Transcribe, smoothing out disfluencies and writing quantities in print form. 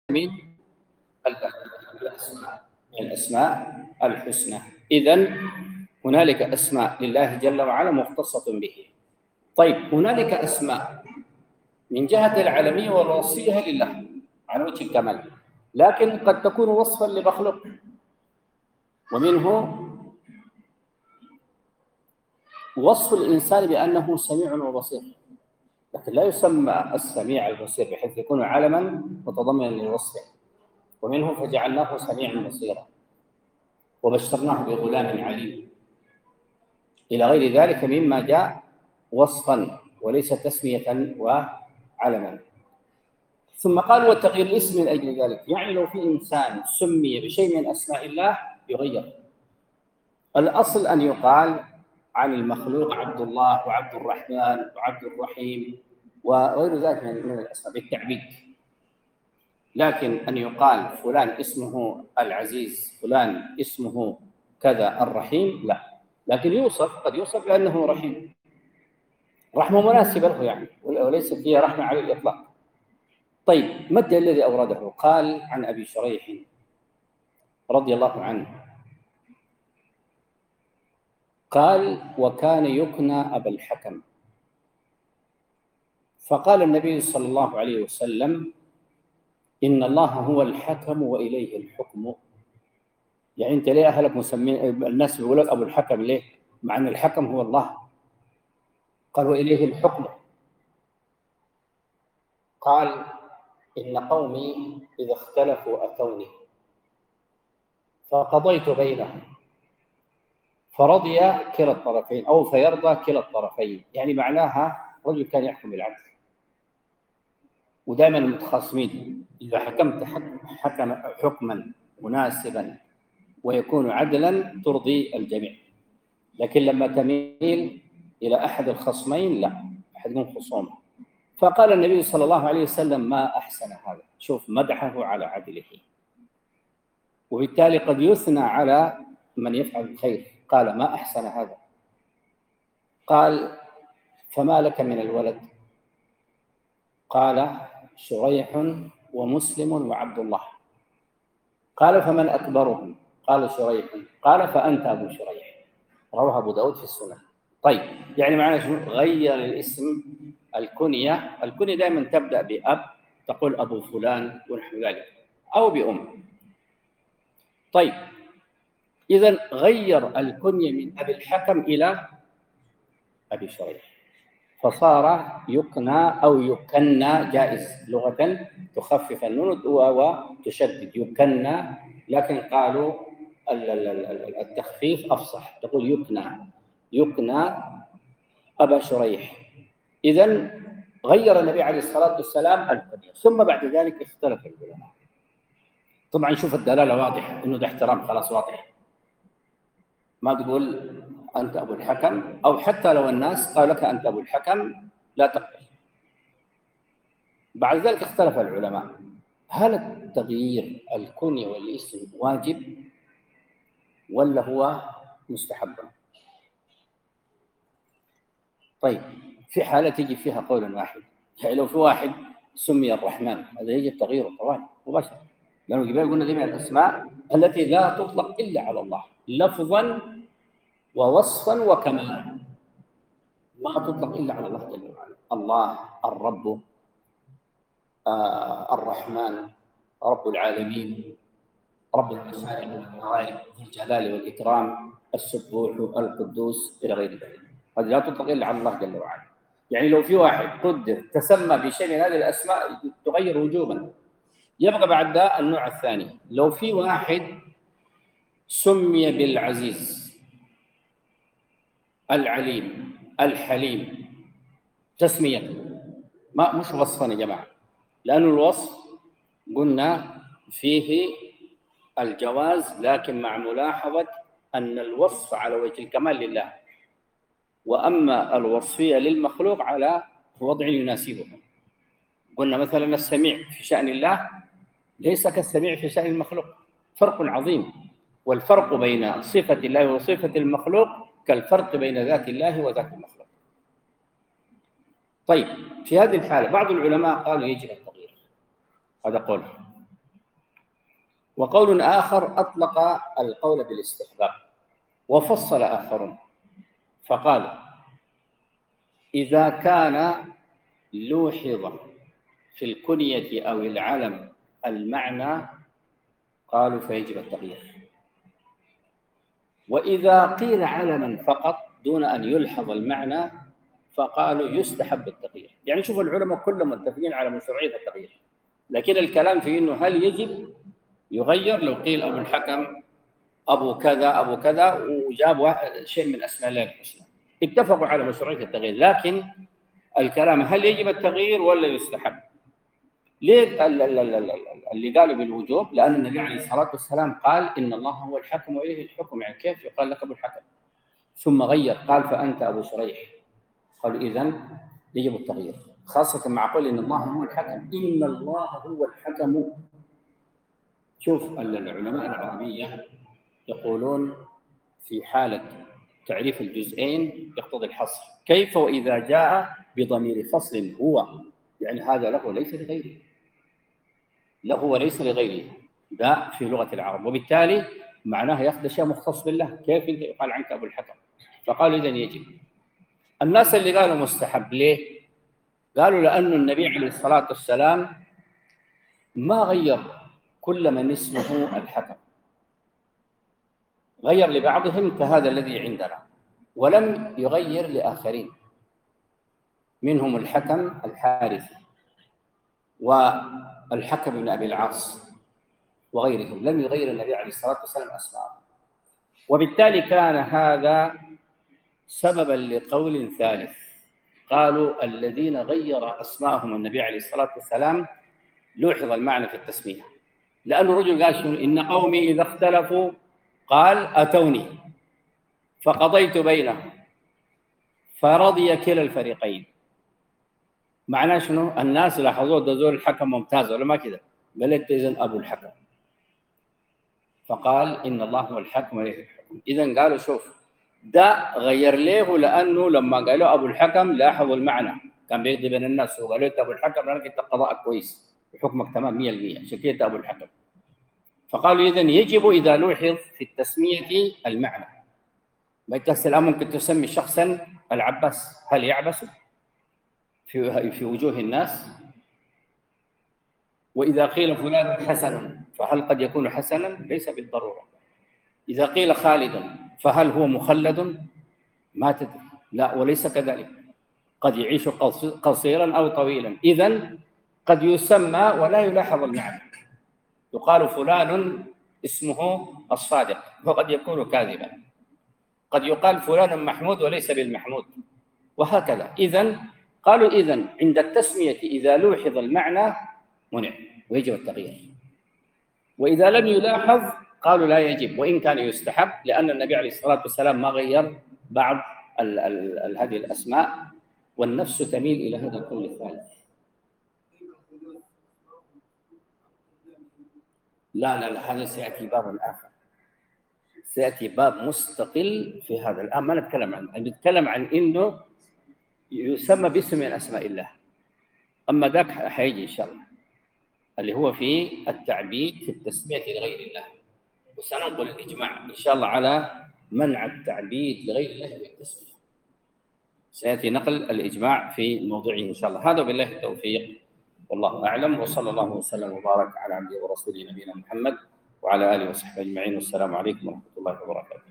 من الأسماء الحسنى. إذن هنالك أسماء لله جل وعلا مختصة به. طيب، هنالك أسماء من جهة العالمية والوصفية لله على وجه الكمال، لكن قد تكون وصفا لمخلوق، ومنه وصف الإنسان بأنه سميع وبصير، لكن لا يسمى السميع البصير بحيث يكون علما متضمنا لوصفه. ومنه فجعلناه سميعا بصيرا وبشرناه بغلام عليم، إلى غير ذلك مما جاء وصفا وليس تسمية وعلما. ثم قال وتغيير الاسم من أجل ذلك، يعني لو في إنسان سمي بشيء من أسماء الله يغير. الأصل أن يقال عن المخلوق عبد الله وعبد الرحمن وعبد الرحيم وغير ذلك من الأسماء بالتعبيد، لكن أن يقال فلان اسمه العزيز، فلان اسمه كذا الرحيم، لا. لكن قد يوصف بأنه رحيم، رحمة مناسبة له يعني، وليس فيها رحمة على الإطلاق. طيب، ما الدليل الذي أورده؟ قال عن أبي شريح رضي الله عنه قال وكان يكنى أبا الحكم، فقال النبي صلى الله عليه وسلم إن الله هو الحكم وإليه الحكم. يعني أنت ليه أهلك مسمين الناس بيقول لك أبو الحكم ليه؟ مع أن الحكم هو الله. قال وإليه الحكم. قال إن قومي إذا اختلفوا أتوني فقضيت بينهم فرضي كلا الطرفين أو فيرضى كلا الطرفين، يعني معناها رجل كان يحكم بالعدل. ودائما المتخاصمين إذا حكمت حكما مناسبا ويكون عدلا ترضي الجميع، لكن لما تميل إلى أحد الخصمين لا، أحد من خصومه. فقال النبي صلى الله عليه وسلم ما أحسن هذا، شوف مدحه على عدله، وبالتالي قد يثنى على من يفعل الخير. قال ما أحسن هذا. قال فما لك من الولد؟ قال شريح ومسلم وعبد الله. قال فمن أكبرهم؟ قال شريح. قال فأنت أبو شريح. رواه أبو داود في السنن. طيب، يعني معنى شنو؟ غير الاسم. الكنية دائما تبدأ بأب، تقول أبو فلان ونحو ذلك، أو بأم. طيب، إذن غير الكنية من أبي الحكم إلى أبي شريح، فصار يكنى أو يكنى، جائز لغة تخفف النون وتشدد يكنى، لكن قالوا التخفيف أفصح، تقول يكنى أبا شريح. إذن غير النبي عليه الصلاة والسلام الكنية. ثم بعد ذلك اختلف العلماء. طبعا شوف الدلالة واضحة إنه ده احترام، خلاص واضح. ما تقول أنت أبو الحكم، أو حتى لو الناس قال لك أنت أبو الحكم لا تقبل. بعد ذلك اختلف العلماء هل التغيير الكنية والاسم واجب ولا هو مستحب؟ طيب، في حالة تجي فيها قول واحد، يعني لو في واحد سمي الرحمن هذا يجب تغييره طبعا مباشرة، لأنه قبل قلنا دي من الأسماء التي لا تطلق إلا على الله لفظا ووصفا وكمالا، ما تطلق إلا على الله جل وعلا. الله الرب، الرحمن، رب العالمين، رب المشارق والمغارب، ذي الجلال والإكرام، السبوح القدوس، إلى غير ذلك. هذه لا تطلق إلا على الله جل وعلا. يعني لو في واحد قدر تسمى بشيء من هذه الأسماء تغير وجوبا. يبقى بعد ذا النوع الثاني، لو في واحد سمي بالعزيز، العليم، الحليم، تسمية ما مش وصفا يا جماعة، لأن الوصف قلنا فيه الجواز، لكن مع ملاحظة أن الوصف على وجه الكمال لله، وأما الوصفية للمخلوق على وضع يناسبه. قلنا مثلا السميع في شأن الله ليس كالسميع في شأن المخلوق، فرق عظيم، والفرق بين صفة الله وصفة المخلوق كالفرق بين ذات الله وذات المخلوق. طيب، في هذه الحالة بعض العلماء قالوا يجب التغيير، هذا قول. وقول آخر أطلق القول بالاستحباب، وفصل آخرون فقال: إذا كان لوحظ في الكنية أو العلم المعنى قالوا فيجب التغيير، وإذا قيل علما فقط دون أن يلحظ المعنى فقالوا يستحب التغيير. يعني شوف، العلماء كلهم متفقين على مشروعية التغيير، لكن الكلام في إنه هل يجب يغير لو قيل أبو الحكم أبو كذا أبو كذا وجاب شيء من أسماء الله الحسنى، اتفقوا على مشروعية التغيير، لكن الكلام هل يجب التغيير ولا يستحب؟ ليه اللي قالوا بالوجوب؟ لأن النبي عليه الصلاة والسلام قال: إن الله هو الحكم وإليه الحكم. يعني كيف يقال لك أبو الحكم؟ ثم غير قال: فأنت أبو شريح. قالوا إذن يجب التغيير، خاصة مع قول إن الله هو الحكم. إن الله هو الحكم. شوف، العلماء العربية يقولون في حالة تعريف الجزئين يقتضي الحصر. كيف وإذا جاء بضمير فصل هو؟ يعني هذا له وليس لغيره، له وليس لغيره، ده في لغة العرب، وبالتالي معناه يأخذ شيء مختص بالله. كيف أنت يقال عنك أبو الحكم؟ فقالوا إذن يجب. الناس اللي قالوا مستحب ليه؟ قالوا لأن النبي عليه الصلاة والسلام ما غير كل من اسمه الحكم، غير لبعضهم كهذا الذي عندنا، ولم يغير لآخرين، منهم الحكم الحارثي والحكم بن أبي العاص وغيرهم، لم يغير النبي عليه الصلاة والسلام أسماءهم. وبالتالي كان هذا سببا لقول ثالث، قالوا الذين غير أسماءهم النبي عليه الصلاة والسلام لوحظ المعنى في التسمية، لأنه الرجل قال: شنو؟ إن قومي إذا اختلفوا قال أتوني فقضيت بينهم فرضي كلا الفريقين. معناه شنو؟ الناس لاحظوا ده زول الحكم ممتاز ولا ما كده؟ قال: أنت إذن أبو الحكم. فقال: إن الله هو الحكم وإليه الحكم. إذن قالوا شوف، ده غير له لأنه لما قالوا أبو الحكم لاحظوا المعنى، كان بيقضي بين الناس وقالوا أنت أبو الحكم لأنك أنت قضاءك كويس وحكمك تمام 100%، عشان كده أبو الحكم. فقالوا إذن يجب إذا لوحظ في التسمية المعنى. ما الآن ممكن تسمي شخصا العباس، هل يعبس في وجوه الناس؟ وإذا قيل فلان حسن فهل قد يكون حسنا؟ ليس بالضرورة. إذا قيل خالد فهل هو مخلد؟ ما تدري، لا، وليس كذلك، قد يعيش قصيرا أو طويلا. إذن قد يسمى ولا يلاحظ المعنى، يقال فلان اسمه الصادق وقد يكون كاذبا، قد يقال فلان محمود وليس بالمحمود، وهكذا. إذن قالوا إذن عند التسمية إذا لوحظ المعنى منع ويجب التغيير، وإذا لم يلاحظ قالوا لا يجب وإن كان يستحب، لأن النبي عليه الصلاة والسلام ما غير بعض هذه الأسماء، والنفس تميل إلى هذا القول الثالث. لا، هذا سيأتي باب آخر، سيأتي باب مستقل في هذا. الآن ما نتكلم عنه، نتكلم عن إنه يسمى باسم من أسماء الله، أما ذاك حيجي إن شاء الله، اللي هو في التعبيد في التسمية لغير الله. وسننقل الإجماع إن شاء الله على منع التعبيد لغير الله في التسمية، سيأتي نقل الإجماع في موضوعه إن شاء الله. هذا بالله التوفيق، والله أعلم، وصلى الله وسلم وبارك على عبده ورسوله نبينا محمد وعلى آله وصحبه أجمعين، والسلام عليكم ورحمة الله وبركاته.